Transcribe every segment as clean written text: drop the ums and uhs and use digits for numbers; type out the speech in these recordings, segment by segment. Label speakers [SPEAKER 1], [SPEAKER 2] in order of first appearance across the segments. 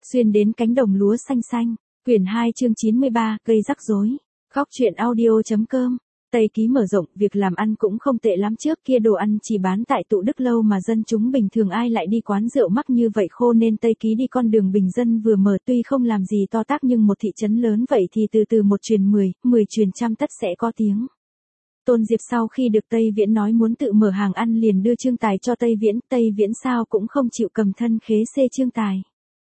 [SPEAKER 1] Xuyên đến cánh đồng lúa xanh xanh. Quyển 2 chương 93, gây rắc rối. Góc truyện audio.com. Tây Ký mở rộng, việc làm ăn cũng không tệ lắm, trước kia đồ ăn chỉ bán tại Tụ Đức Lâu mà dân chúng bình thường ai lại đi quán rượu mắc như vậy, khô nên Tây Ký đi con đường bình dân vừa mở, tuy không làm gì to tát nhưng một thị trấn lớn vậy thì từ từ một truyền 10, 10 truyền trăm tất sẽ có tiếng. Tôn Diệp sau khi được Tây Viễn nói muốn tự mở hàng ăn liền đưa Trương Tài cho Tây Viễn sao cũng không chịu cầm thân khế xê Trương Tài.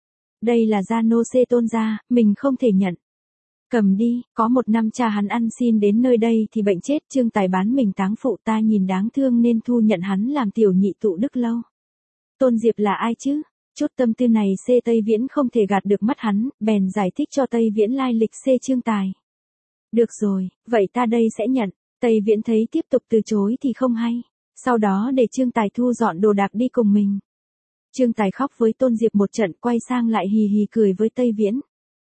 [SPEAKER 1] Đây là gia nô xê Tôn gia, mình không thể nhận. Cầm đi, có một năm cha hắn ăn xin đến nơi đây thì bệnh chết, Trương Tài bán mình táng phụ, ta nhìn đáng thương nên thu nhận hắn làm tiểu nhị Tụ Đức Lâu. Tôn Diệp là ai chứ? Chút tâm tư này xê Tây Viễn không thể gạt được mắt hắn, bèn giải thích cho Tây Viễn lai lịch xê Trương Tài. Được rồi, vậy ta đây sẽ nhận. Tây Viễn thấy tiếp tục từ chối thì không hay. Sau đó để Trương Tài thu dọn đồ đạc đi cùng mình. Trương Tài khóc với Tôn Diệp một trận, quay sang lại hì hì cười với Tây Viễn.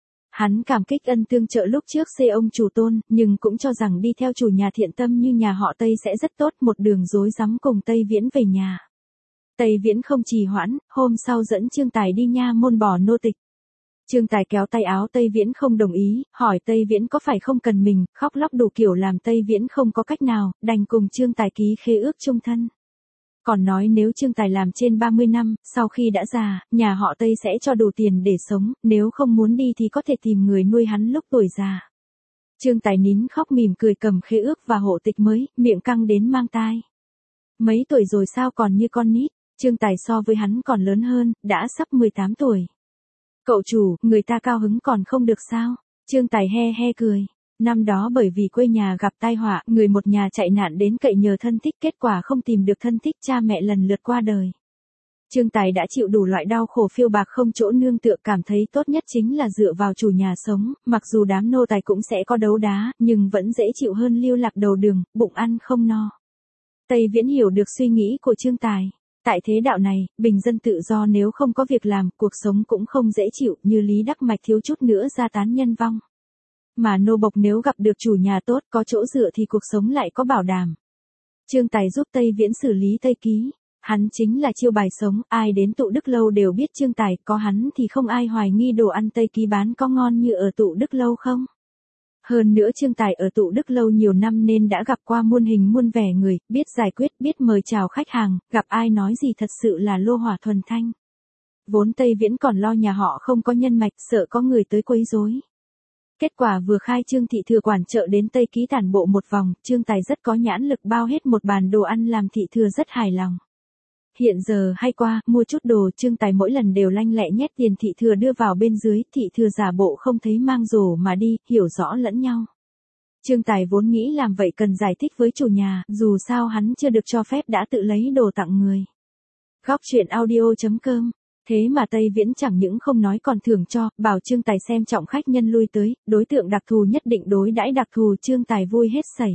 [SPEAKER 1] Hắn cảm kích ân tương trợ lúc trước xê ông chủ Tôn, nhưng cũng cho rằng đi theo chủ nhà thiện tâm như nhà họ Tây sẽ rất tốt, một đường rối rắm cùng Tây Viễn về nhà. Tây Viễn không trì hoãn, hôm sau dẫn Trương Tài đi nha môn bỏ nô tịch. Trương Tài kéo tay áo Tây Viễn không đồng ý, hỏi Tây Viễn có phải không cần mình, khóc lóc đủ kiểu làm Tây Viễn không có cách nào, đành cùng Trương Tài ký khế ước chung thân. Còn nói nếu Trương Tài làm trên 30 năm, sau khi đã già, nhà họ Tây sẽ cho đủ tiền để sống, nếu không muốn đi thì có thể tìm người nuôi hắn lúc tuổi già. Trương Tài nín khóc mỉm cười cầm khế ước và hộ tịch mới, miệng căng đến mang tai. Mấy tuổi rồi sao còn như con nít, Trương Tài so với hắn còn lớn hơn, đã sắp 18 tuổi. Cậu chủ, người ta cao hứng còn không được sao? Trương Tài he he cười. Năm đó bởi vì quê nhà gặp tai họa, người một nhà chạy nạn đến cậy nhờ thân thích, kết quả không tìm được thân thích, cha mẹ lần lượt qua đời. Trương Tài đã chịu đủ loại đau khổ phiêu bạc không chỗ nương tựa, cảm thấy tốt nhất chính là dựa vào chủ nhà sống, mặc dù đám nô tài cũng sẽ có đấu đá, nhưng vẫn dễ chịu hơn lưu lạc đầu đường, bụng ăn không no. Tây Viễn hiểu được suy nghĩ của Trương Tài. Tại thế đạo này, bình dân tự do nếu không có việc làm, cuộc sống cũng không dễ chịu, như Lý Đắc Mạch thiếu chút nữa gia tán nhân vong. Mà nô bộc nếu gặp được chủ nhà tốt, có chỗ dựa thì cuộc sống lại có bảo đảm. Trương Tài giúp Tây Viễn xử lý Tây Ký. Hắn chính là chiêu bài sống, ai đến Tụ Đức Lâu đều biết Trương Tài, có hắn thì không ai hoài nghi đồ ăn Tây Ký bán có ngon như ở Tụ Đức Lâu không. Hơn nữa Trương Tài ở Tụ Đức Lâu nhiều năm nên đã gặp qua muôn hình muôn vẻ người, biết giải quyết, biết mời chào khách hàng, gặp ai nói gì thật sự là lô hỏa thuần thanh. Vốn Tây Viễn còn lo nhà họ không có nhân mạch, sợ có người tới quấy rối. Kết quả vừa khai trương thị thừa quản chợ đến Tây Ký tản bộ một vòng, Trương Tài rất có nhãn lực bao hết một bàn đồ ăn làm thị thừa rất hài lòng. Hiện giờ hay qua, mua chút đồ, Trương Tài mỗi lần đều lanh lẹ nhét tiền thị thừa đưa vào bên dưới, thị thừa giả bộ không thấy mang rổ mà đi, hiểu rõ lẫn nhau. Trương Tài vốn nghĩ làm vậy cần giải thích với chủ nhà, dù sao hắn chưa được cho phép đã tự lấy đồ tặng người. Góc truyện audio.com. Thế mà Tây Viễn chẳng những không nói còn thưởng cho, bảo Trương Tài xem trọng khách nhân lui tới, đối tượng đặc thù nhất định đối đãi đặc thù, Trương Tài vui hết sảy.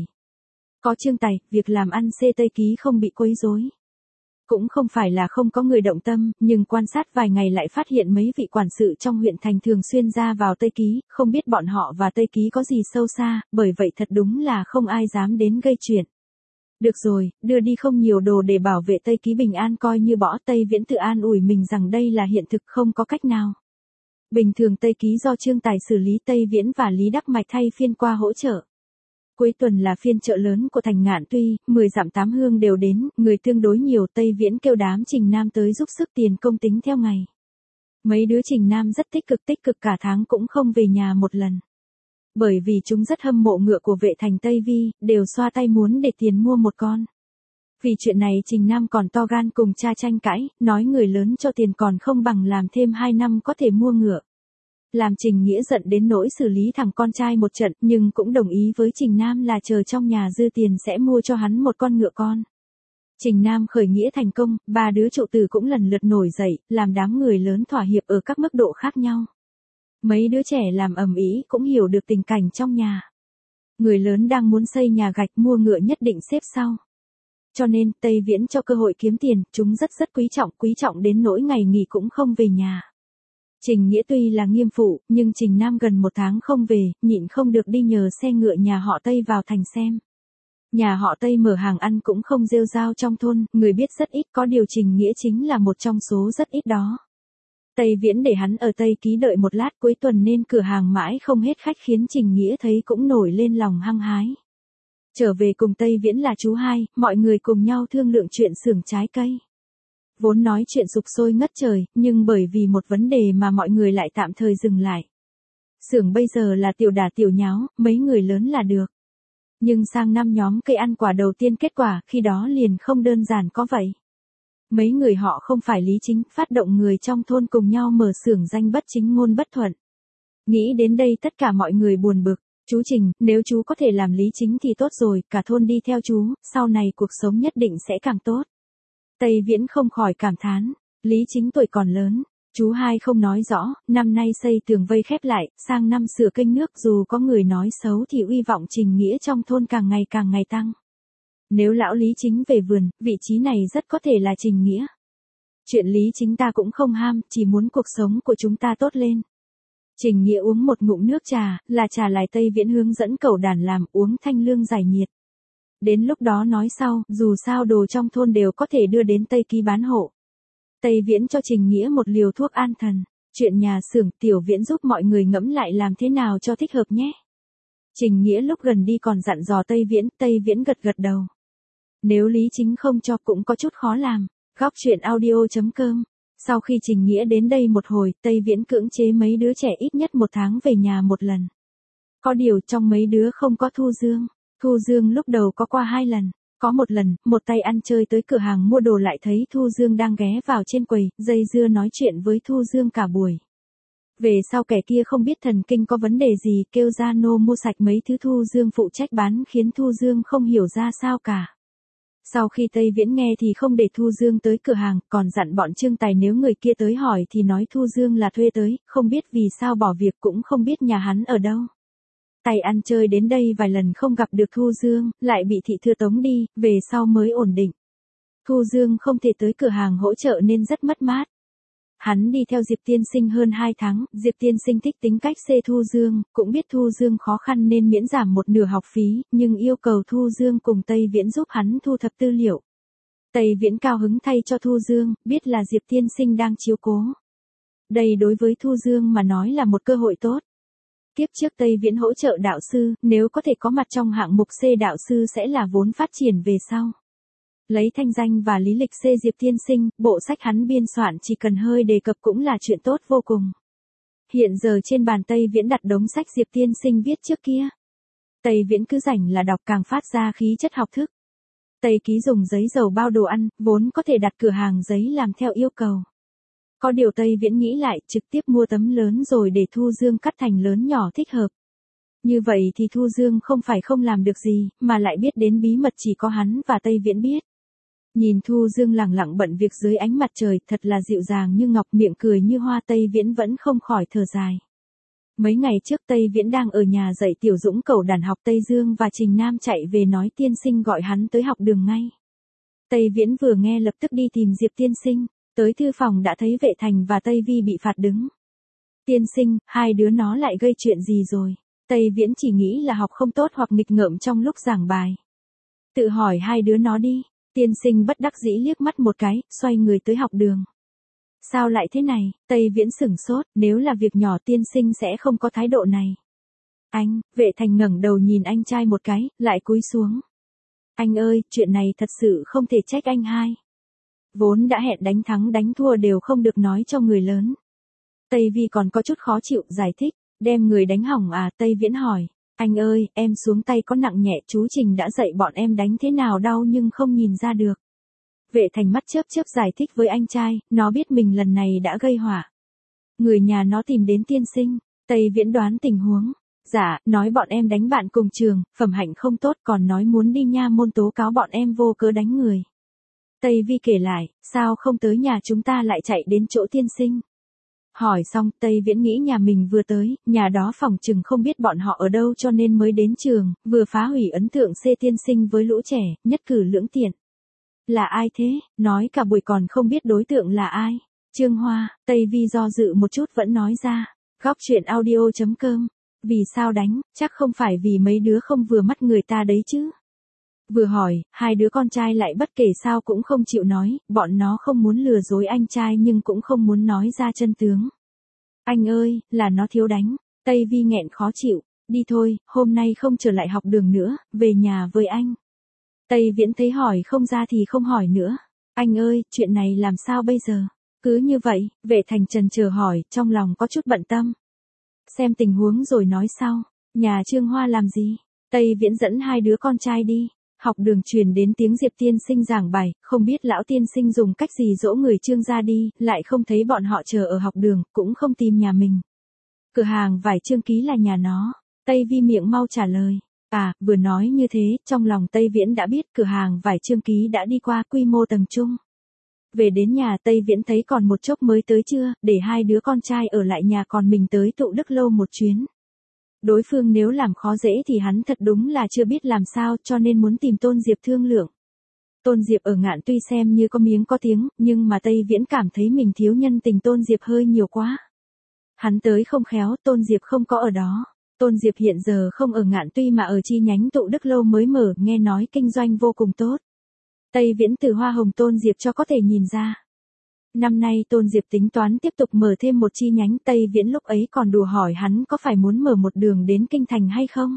[SPEAKER 1] Có Trương Tài, việc làm ăn xê Tây Ký không bị quấy rối. Cũng không phải là không có người động tâm, nhưng quan sát vài ngày lại phát hiện mấy vị quản sự trong huyện thành thường xuyên ra vào Tây Ký, không biết bọn họ và Tây Ký có gì sâu xa, bởi vậy thật đúng là không ai dám đến gây chuyện. Được rồi, đưa đi không nhiều đồ để bảo vệ Tây Ký bình an coi như bỏ. Tây Viễn tự an ủi mình rằng đây là hiện thực, không có cách nào. Bình thường Tây Ký do Trương Tài xử lý, Tây Viễn và Lý Đắc Mạch thay phiên qua hỗ trợ. Cuối tuần là phiên chợ lớn của thành Ngạn Tuy, 10 dặm 8 hương đều đến, người tương đối nhiều, Tây Viễn kêu đám Trình Nam tới giúp sức tiền công tính theo ngày. Mấy đứa Trình Nam rất tích cực cả tháng cũng không về nhà một lần. Bởi vì chúng rất hâm mộ ngựa của vệ thành Tây Vi, đều xoa tay muốn để tiền mua một con. Vì chuyện này Trình Nam còn to gan cùng cha tranh cãi, nói người lớn cho tiền còn không bằng làm thêm 2 năm có thể mua ngựa. Làm Trình Nghĩa giận đến nỗi xử lý thằng con trai một trận, nhưng cũng đồng ý với Trình Nam là chờ trong nhà dư tiền sẽ mua cho hắn một con ngựa con. Trình Nam khởi nghĩa thành công, 3 đứa trụ tử cũng lần lượt nổi dậy, làm đám người lớn thỏa hiệp ở các mức độ khác nhau. Mấy đứa trẻ làm ầm ĩ cũng hiểu được tình cảnh trong nhà. Người lớn đang muốn xây nhà gạch, mua ngựa nhất định xếp sau. Cho nên Tây Viễn cho cơ hội kiếm tiền, chúng rất quý trọng đến nỗi ngày nghỉ cũng không về nhà. Trình Nghĩa tuy là nghiêm phụ, nhưng Trình Nam gần 1 tháng không về, nhịn không được đi nhờ xe ngựa nhà họ Tây vào thành xem. Nhà họ Tây mở hàng ăn cũng không rêu rao trong thôn, người biết rất ít, có điều Trình Nghĩa chính là một trong số rất ít đó. Tây Viễn để hắn ở Tây Ký đợi một lát, cuối tuần nên cửa hàng mãi không hết khách khiến Trình Nghĩa thấy cũng nổi lên lòng hăng hái. Trở về cùng Tây Viễn là chú hai, mọi người cùng nhau thương lượng chuyện xưởng trái cây. Vốn nói chuyện sục sôi ngất trời, nhưng bởi vì một vấn đề mà mọi người lại tạm thời dừng lại. Xưởng bây giờ là tiểu đà tiểu nháo, mấy người lớn là được. Nhưng sang năm nhóm cây ăn quả đầu tiên kết quả, khi đó liền không đơn giản có vậy. Mấy người họ không phải Lý Chính, phát động người trong thôn cùng nhau mở xưởng danh bất chính ngôn bất thuận. Nghĩ đến đây tất cả mọi người buồn bực. Chú Trình, nếu chú có thể làm Lý Chính thì tốt rồi, cả thôn đi theo chú, sau này cuộc sống nhất định sẽ càng tốt. Tây Viễn không khỏi cảm thán, Lý Chính tuổi còn lớn, chú hai không nói rõ, năm nay xây tường vây khép lại, sang năm sửa kênh nước, dù có người nói xấu thì uy vọng Trình Nghĩa trong thôn càng ngày tăng. Nếu lão Lý Chính về vườn, vị trí này rất có thể là Trình Nghĩa. Chuyện Lý Chính ta cũng không ham, chỉ muốn cuộc sống của chúng ta tốt lên. Trình Nghĩa uống một ngụm nước trà, là trà lại Tây Viễn hướng dẫn cẩu đàn làm, uống thanh lương giải nhiệt. Đến lúc đó nói sau, dù sao đồ trong thôn đều có thể đưa đến Tây Ký bán hộ. Tây Viễn cho Trình Nghĩa một liều thuốc an thần. Chuyện nhà xưởng, Tiểu Viễn giúp mọi người ngẫm lại làm thế nào cho thích hợp nhé. Trình Nghĩa lúc gần đi còn dặn dò Tây Viễn gật đầu. Nếu Lý Chính không cho cũng có chút khó làm. Góc truyện audio.com. Sau khi Trình Nghĩa đến đây một hồi, Tây Viễn cưỡng chế mấy đứa trẻ ít nhất một tháng về nhà một lần. Có điều trong mấy đứa không có Thu Dương. Thu Dương lúc đầu có qua 2 lần. Có một lần, một tay ăn chơi tới cửa hàng mua đồ lại thấy Thu Dương đang ghé vào trên quầy, dây dưa nói chuyện với Thu Dương cả buổi. Về sau kẻ kia không biết thần kinh có vấn đề gì, kêu ra nô mua sạch mấy thứ Thu Dương phụ trách bán khiến Thu Dương không hiểu ra sao cả. Sau khi Tây Viễn nghe thì không để Thu Dương tới cửa hàng, còn dặn bọn Trương Tài nếu người kia tới hỏi thì nói Thu Dương là thuê tới, không biết vì sao bỏ việc cũng không biết nhà hắn ở đâu. Tay ăn chơi đến đây vài lần không gặp được Thu Dương, lại bị thị thư tống đi, về sau mới ổn định. Thu Dương không thể tới cửa hàng hỗ trợ nên rất mất mát. Hắn đi theo Diệp Tiên Sinh hơn 2 tháng, Diệp Tiên Sinh thích tính cách xê Thu Dương, cũng biết Thu Dương khó khăn nên miễn giảm một nửa học phí, nhưng yêu cầu Thu Dương cùng Tây Viễn giúp hắn thu thập tư liệu. Tây Viễn cao hứng thay cho Thu Dương, biết là Diệp Tiên Sinh đang chiếu cố. Đây đối với Thu Dương mà nói là một cơ hội tốt. Kiếp trước Tây Viễn hỗ trợ đạo sư, nếu có thể có mặt trong hạng mục C đạo sư sẽ là vốn phát triển về sau. Lấy thanh danh và lý lịch C Diệp Tiên Sinh, bộ sách hắn biên soạn chỉ cần hơi đề cập cũng là chuyện tốt vô cùng. Hiện giờ trên bàn Tây Viễn đặt đống sách Diệp Tiên Sinh viết trước kia. Tây Viễn cứ rảnh là đọc càng phát ra khí chất học thức. Tây Ký dùng giấy dầu bao đồ ăn, vốn có thể đặt cửa hàng giấy làm theo yêu cầu. Có điều Tây Viễn nghĩ lại, trực tiếp mua tấm lớn rồi để Thu Dương cắt thành lớn nhỏ thích hợp. Như vậy thì Thu Dương không phải không làm được gì, mà lại biết đến bí mật chỉ có hắn và Tây Viễn biết. Nhìn Thu Dương lẳng lặng bận việc dưới ánh mặt trời, thật là dịu dàng như ngọc, miệng cười như hoa, Tây Viễn vẫn không khỏi thở dài. Mấy ngày trước Tây Viễn đang ở nhà dạy Tiểu Dũng cẩu đàn học, Tây Dương và Trình Nam chạy về nói Tiên Sinh gọi hắn tới học đường ngay. Tây Viễn vừa nghe lập tức đi tìm Diệp Tiên Sinh, tới thư phòng đã thấy Vệ Thành và Tây Vi bị phạt đứng. Tiên Sinh, hai đứa nó lại gây chuyện gì rồi? Tây Viễn chỉ nghĩ là học không tốt hoặc nghịch ngợm trong lúc giảng bài. Tự hỏi hai đứa nó đi. Tiên Sinh bất đắc dĩ liếc mắt một cái, xoay người tới học đường. Sao lại thế này? Tây Viễn sửng sốt, nếu là việc nhỏ Tiên Sinh sẽ không có thái độ này. Anh, Vệ Thành ngẩng đầu nhìn anh trai một cái, lại cúi xuống. Anh ơi, chuyện này thật sự không thể trách anh hai. Vốn đã hẹn đánh thắng đánh thua đều không được nói cho người lớn. Tây Vi còn có chút khó chịu, giải thích, đem người đánh hỏng à? Tây Viễn hỏi, anh ơi, em xuống tay có nặng nhẹ, chú Trình đã dạy bọn em đánh thế nào đau nhưng không nhìn ra được. Vệ Thành mắt chớp chớp giải thích với anh trai, nó biết mình lần này đã gây họa. Người nhà nó tìm đến Tiên Sinh. Tây Viễn đoán tình huống. Dạ, nói bọn em đánh bạn cùng trường, phẩm hạnh không tốt, còn nói muốn đi nha môn tố cáo bọn em vô cớ đánh người. Tây Vi kể lại, sao không tới nhà chúng ta lại chạy đến chỗ Tiên Sinh? Hỏi xong, Tây Viễn nghĩ nhà mình vừa tới, nhà đó phòng chừng không biết bọn họ ở đâu cho nên mới đến trường, vừa phá hủy ấn tượng C Tiên Sinh với lũ trẻ, nhất cử lưỡng tiện. Là ai thế? Nói cả buổi còn không biết đối tượng là ai. Trương Hoa. Tây Vi do dự một chút vẫn nói ra. Góc truyện audio.com. Vì sao đánh, chắc không phải vì mấy đứa không vừa mắt người ta đấy chứ. Vừa hỏi, hai đứa con trai lại bất kể sao cũng không chịu nói, bọn nó không muốn lừa dối anh trai nhưng cũng không muốn nói ra chân tướng. Anh ơi, là nó thiếu đánh. Tây Vi nghẹn khó chịu, đi thôi, hôm nay không trở lại học đường nữa, về nhà với anh. Tây Viễn thấy hỏi không ra thì không hỏi nữa. Anh ơi, chuyện này làm sao bây giờ? Cứ như vậy, Vệ Thành chần chờ hỏi, trong lòng có chút bận tâm. Xem tình huống rồi nói sau. Nhà Trương Hoa làm gì? Tây Viễn dẫn hai đứa con trai đi. Học đường truyền đến tiếng Diệp tiên sinh giảng bài, không biết lão tiên sinh dùng cách gì dỗ người Trương ra đi, lại không thấy bọn họ chờ ở học đường, cũng không tìm nhà mình. Cửa hàng vải Trương Ký là nhà nó. Tây Vi miệng mau trả lời. À, vừa nói như thế, trong lòng Tây Viễn đã biết cửa hàng vải Trương Ký đã đi qua quy mô tầng trung. Về đến nhà Tây Viễn thấy còn một chốc mới tới trưa, để hai đứa con trai ở lại nhà còn mình tới Tụ Đức Lâu một chuyến. Đối phương nếu làm khó dễ thì hắn thật đúng là chưa biết làm sao cho nên muốn tìm Tôn Diệp thương lượng. Tôn Diệp ở Ngạn tuy xem như có miếng có tiếng, nhưng mà Tây Viễn cảm thấy mình thiếu nhân tình Tôn Diệp hơi nhiều quá. Hắn tới không khéo, Tôn Diệp không có ở đó. Tôn Diệp hiện giờ không ở Ngạn Tuy mà ở chi nhánh Tụ Đức Lâu mới mở, nghe nói kinh doanh vô cùng tốt. Tây Viễn từ hoa hồng Tôn Diệp cho có thể nhìn ra. Năm nay Tôn Diệp tính toán tiếp tục mở thêm một chi nhánh, Tây Viễn lúc ấy còn đùa hỏi hắn có phải muốn mở một đường đến Kinh Thành hay không.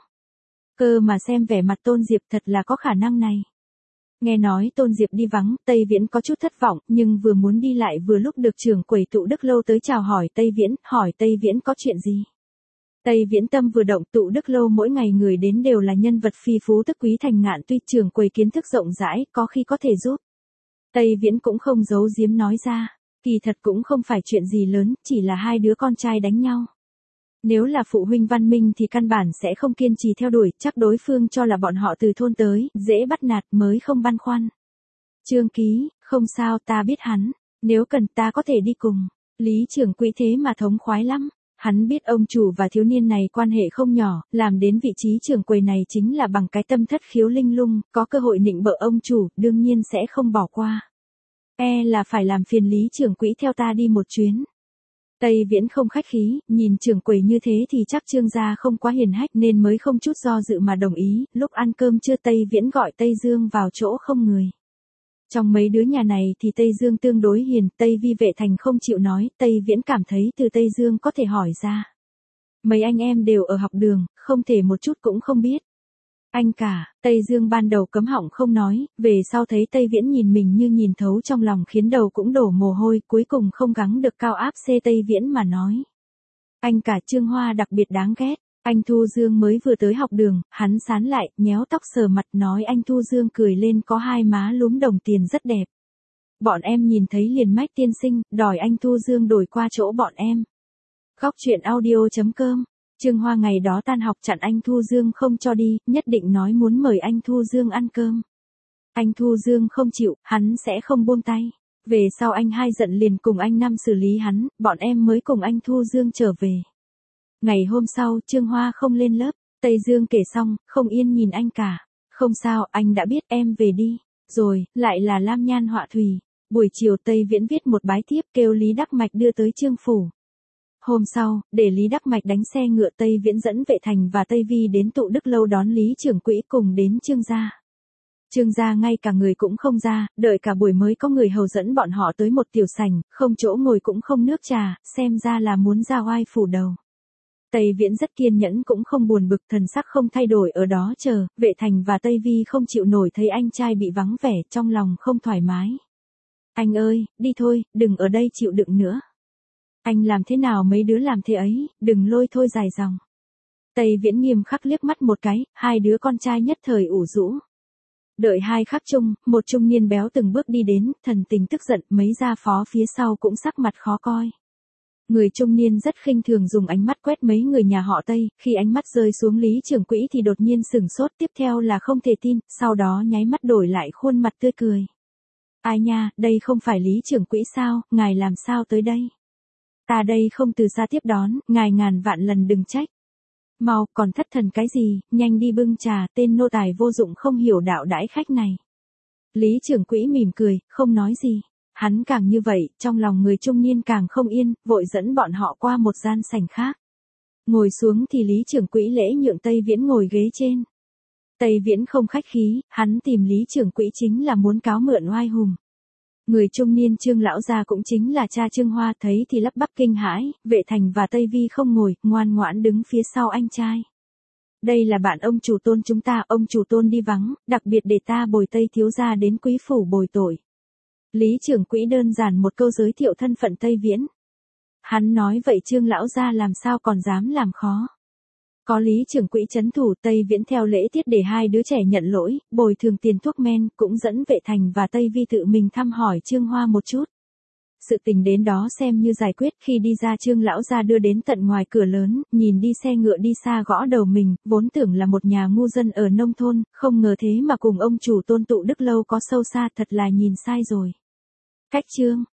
[SPEAKER 1] Cơ mà xem vẻ mặt Tôn Diệp thật là có khả năng này. Nghe nói Tôn Diệp đi vắng, Tây Viễn có chút thất vọng, nhưng vừa muốn đi lại vừa lúc được trưởng quầy Tụ Đức Lâu tới chào hỏi Tây Viễn, hỏi Tây Viễn có chuyện gì. Tây Viễn tâm vừa động, Tụ Đức Lâu mỗi ngày người đến đều là nhân vật phi phú tức quý thành Ngạn Tuy, trưởng quầy kiến thức rộng rãi, có khi có thể giúp. Tây Viễn cũng không giấu giếm nói ra, kỳ thật cũng không phải chuyện gì lớn, chỉ là hai đứa con trai đánh nhau. Nếu là phụ huynh văn minh thì căn bản sẽ không kiên trì theo đuổi, chắc đối phương cho là bọn họ từ thôn tới, dễ bắt nạt mới không băn khoăn. Trương Ký, không sao, ta biết hắn, nếu cần ta có thể đi cùng. Lý trưởng quỹ thế mà thống khoái lắm. Hắn biết ông chủ và thiếu niên này quan hệ không nhỏ, làm đến vị trí trưởng quầy này chính là bằng cái tâm thất khiếu linh lung, có cơ hội nịnh bợ ông chủ, đương nhiên sẽ không bỏ qua. Là phải làm phiền Lý trưởng quỹ theo ta đi một chuyến. Tây Viễn không khách khí, nhìn trưởng quầy như thế thì chắc Trương gia không quá hiền hách nên mới không chút do dự mà đồng ý, lúc ăn cơm trưa Tây Viễn gọi Tây Dương vào chỗ không người. Trong mấy đứa nhà này thì Tây Dương tương đối hiền, Tây Vi Vệ Thành không chịu nói, Tây Viễn cảm thấy từ Tây Dương có thể hỏi ra. Mấy anh em đều ở học đường, không thể một chút cũng không biết. Anh cả, Tây Dương ban đầu cấm họng không nói, về sau thấy Tây Viễn nhìn mình như nhìn thấu trong lòng khiến đầu cũng đổ mồ hôi, cuối cùng không gắng được cao áp xê Tây Viễn mà nói. Anh cả Trương Hoa đặc biệt đáng ghét. Anh Thu Dương mới vừa tới học đường, hắn sán lại, nhéo tóc sờ mặt nói anh Thu Dương cười lên có hai má lúm đồng tiền rất đẹp. Bọn em nhìn thấy liền mách tiên sinh, đòi anh Thu Dương đổi qua chỗ bọn em. Góc truyện audio.com. Trương Hoa ngày đó tan học chặn anh Thu Dương không cho đi, nhất định nói muốn mời anh Thu Dương ăn cơm. Anh Thu Dương không chịu, hắn sẽ không buông tay. Về sau anh hai giận liền cùng anh Năm xử lý hắn, bọn em mới cùng anh Thu Dương trở về. Ngày hôm sau, Trương Hoa không lên lớp, Tây Dương kể xong, không yên nhìn anh cả. Không sao, anh đã biết, em về đi. Rồi, lại là lam nhan họa thủy. Buổi chiều Tây Viễn viết một bái thiếp kêu Lý Đắc Mạch đưa tới Trương phủ. Hôm sau, để Lý Đắc Mạch đánh xe ngựa Tây Viễn dẫn Vệ Thành và Tây Vi đến Tụ Đức Lâu đón Lý trưởng quỹ cùng đến Trương gia. Trương gia ngay cả người cũng không ra, đợi cả buổi mới có người hầu dẫn bọn họ tới một tiểu sảnh, không chỗ ngồi cũng không nước trà, xem ra là muốn ra oai phủ đầu. Tây Viễn rất kiên nhẫn cũng không buồn bực, thần sắc không thay đổi ở đó chờ, Vệ Thành và Tây Vi không chịu nổi thấy anh trai bị vắng vẻ, trong lòng không thoải mái. Anh ơi, đi thôi, đừng ở đây chịu đựng nữa. Anh làm thế nào mấy đứa làm thế ấy, đừng lôi thôi dài dòng. Tây Viễn nghiêm khắc liếc mắt một cái, hai đứa con trai nhất thời ủ rũ. Đợi hai khắc chung, một trung niên béo từng bước đi đến, thần tình tức giận, mấy gia phó phía sau cũng sắc mặt khó coi. Người trung niên rất khinh thường dùng ánh mắt quét mấy người nhà họ Tây, khi ánh mắt rơi xuống Lý trưởng quỹ thì đột nhiên sửng sốt, tiếp theo là không thể tin, sau đó nháy mắt đổi lại khuôn mặt tươi cười. Ai nha, đây không phải Lý trưởng quỹ sao, ngài làm sao tới đây? Ta đây không từ xa tiếp đón, ngài ngàn vạn lần đừng trách. Mau, còn thất thần cái gì, nhanh đi bưng trà, tên nô tài vô dụng không hiểu đạo đãi khách này. Lý trưởng quỹ mỉm cười, không nói gì. Hắn càng như vậy, trong lòng người trung niên càng không yên, vội dẫn bọn họ qua một gian sảnh khác. Ngồi xuống thì Lý trưởng quỹ lễ nhượng Tây Viễn ngồi ghế trên. Tây Viễn không khách khí, hắn tìm Lý trưởng quỹ chính là muốn cáo mượn oai hùng. Người trung niên Trương lão gia cũng chính là cha Trương Hoa, thấy thì lắp bắp kinh hãi, Vệ Thành và Tây Vi không ngồi, ngoan ngoãn đứng phía sau anh trai. Đây là bạn ông chủ Tôn chúng ta, ông chủ Tôn đi vắng, đặc biệt để ta bồi Tây thiếu gia đến quý phủ bồi tội. Lý trưởng quỹ đơn giản một câu giới thiệu thân phận Tây Viễn. Hắn nói vậy Trương lão gia làm sao còn dám làm khó. Có Lý trưởng quỹ trấn thủ, Tây Viễn theo lễ tiết để hai đứa trẻ nhận lỗi, bồi thường tiền thuốc men, cũng dẫn Vệ Thành và Tây Vi tự mình thăm hỏi Trương Hoa một chút. Sự tình đến đó xem như giải quyết, khi đi ra Trương lão gia đưa đến tận ngoài cửa lớn, nhìn đi xe ngựa đi xa gõ đầu mình, vốn tưởng là một nhà ngu dân ở nông thôn, không ngờ thế mà cùng ông chủ Tôn tụ đức lâu có sâu xa, thật là nhìn sai rồi. Cách chương